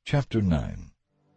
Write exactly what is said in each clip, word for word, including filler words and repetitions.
Chapter nine.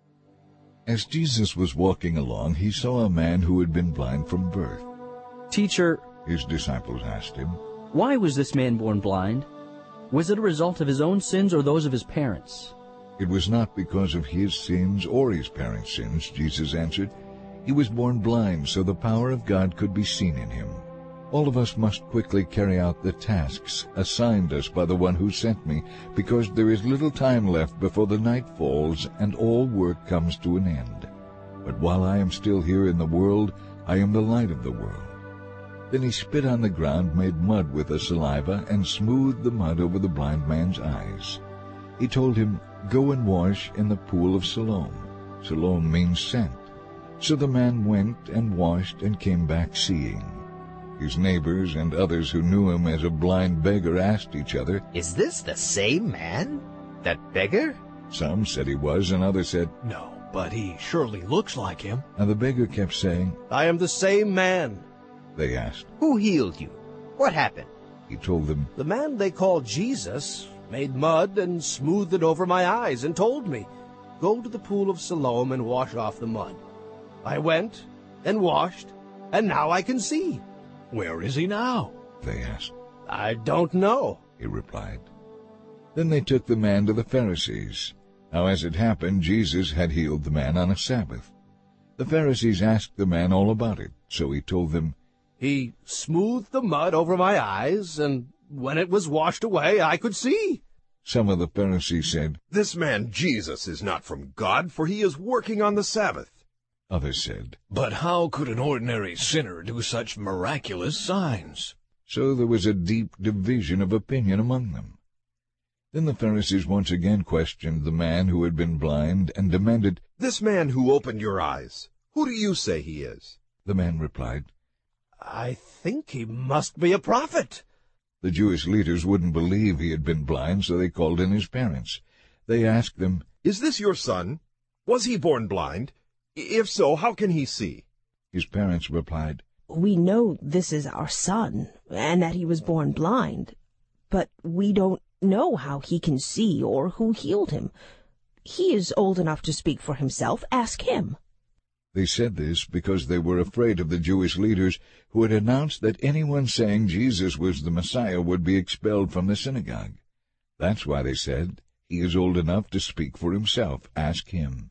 As Jesus was walking along, he saw a man who had been blind from birth. "Teacher," his disciples asked him, "why was this man born blind? Was it a result of his own sins or those of his parents?" "It was not because of his sins or his parents' sins," Jesus answered. "He was born blind so the power of God could be seen in him. All of us must quickly carry out the tasks assigned us by the one who sent me, because there is little time left before the night falls and all work comes to an end. But while I am still here in the world, I am the light of the world." Then he spit on the ground, made mud with the saliva, and smoothed the mud over the blind man's eyes. He told him, "Go and wash in the pool of Siloam." Siloam means sent. So the man went and washed and came back seeing. His neighbors and others who knew him as a blind beggar asked each other, "Is this the same man? That beggar?" Some said he was, and others said, "No, but he surely looks like him." And the beggar kept saying, "I am the same man." They asked, "Who healed you? What happened?" He told them, "The man they call Jesus made mud and smoothed it over my eyes and told me, 'Go to the pool of Siloam and wash off the mud.' I went and washed, and now I can see." "Where is he now?" they asked. "I don't know," he replied. Then they took the man to the Pharisees. Now as it happened, Jesus had healed the man on a Sabbath. The Pharisees asked the man all about it, so he told them, "He smoothed the mud over my eyes, and when it was washed away, I could see." Some of the Pharisees said, "This man Jesus is not from God, for he is working on the Sabbath." Others said, "But how could an ordinary sinner do such miraculous signs?" So there was a deep division of opinion among them. Then the Pharisees once again questioned the man who had been blind and demanded, "This man who opened your eyes, who do you say he is?" The man replied, "I think he must be a prophet." The Jewish leaders wouldn't believe he had been blind, so they called in his parents. They asked them, "Is this your son? Was he born blind? If so, how can he see?" His parents replied, "We know this is our son, and that he was born blind, but we don't know how he can see or who healed him. He is old enough to speak for himself. Ask him." They said this because they were afraid of the Jewish leaders, who had announced that anyone saying Jesus was the Messiah would be expelled from the synagogue. That's why they said, "He is old enough to speak for himself. Ask him."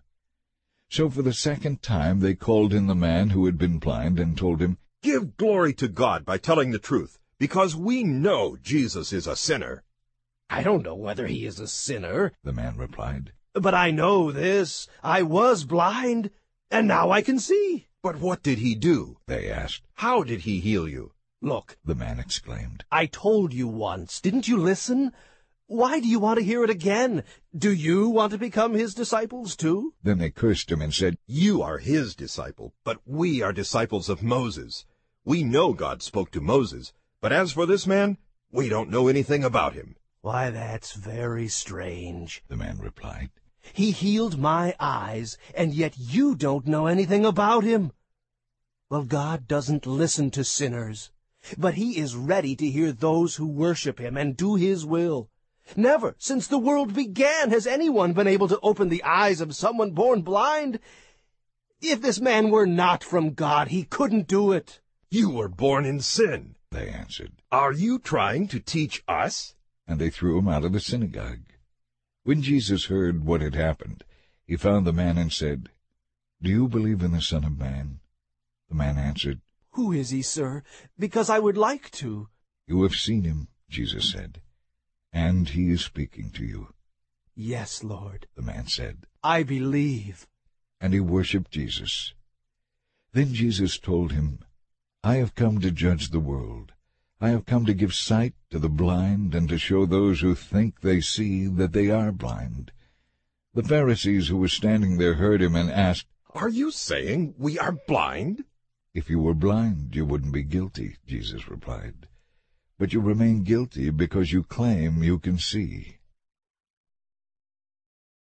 So for the second time they called in the man who had been blind and told him, "Give glory to God by telling the truth, because we know Jesus is a sinner." "I don't know whether he is a sinner," the man replied, "but I know this. I was blind, and now I can see." "But what did he do?" they asked. "How did he heal you?" "Look," the man exclaimed, "I told you once. Didn't you listen? Why do you want to hear it again? Do you want to become his disciples too?" Then they cursed him and said, "You are his disciple, but we are disciples of Moses. We know God spoke to Moses, but as for this man, we don't know anything about him." "Why, that's very strange," the man replied. "He healed my eyes, and yet you don't know anything about him. Well, God doesn't listen to sinners, but he is ready to hear those who worship him and do his will. Never since the world began has anyone been able to open the eyes of someone born blind. If this man were not from God, he couldn't do it." "You were born in sin," they answered. "Are you trying to teach us?" And they threw him out of the synagogue. When Jesus heard what had happened, he found the man and said, "Do you believe in the Son of Man?" The man answered, "Who is he, sir? Because I would like to." "You have seen him," Jesus said, "and he is speaking to you." "Yes, Lord," the man said, "I believe." And he worshipped Jesus. Then Jesus told him, "I have come to judge the world. I have come to give sight to the blind and to show those who think they see that they are blind." The Pharisees who were standing there heard him and asked, "Are you saying we are blind?" "If you were blind, you wouldn't be guilty," Jesus replied. "But you remain guilty because you claim you can see."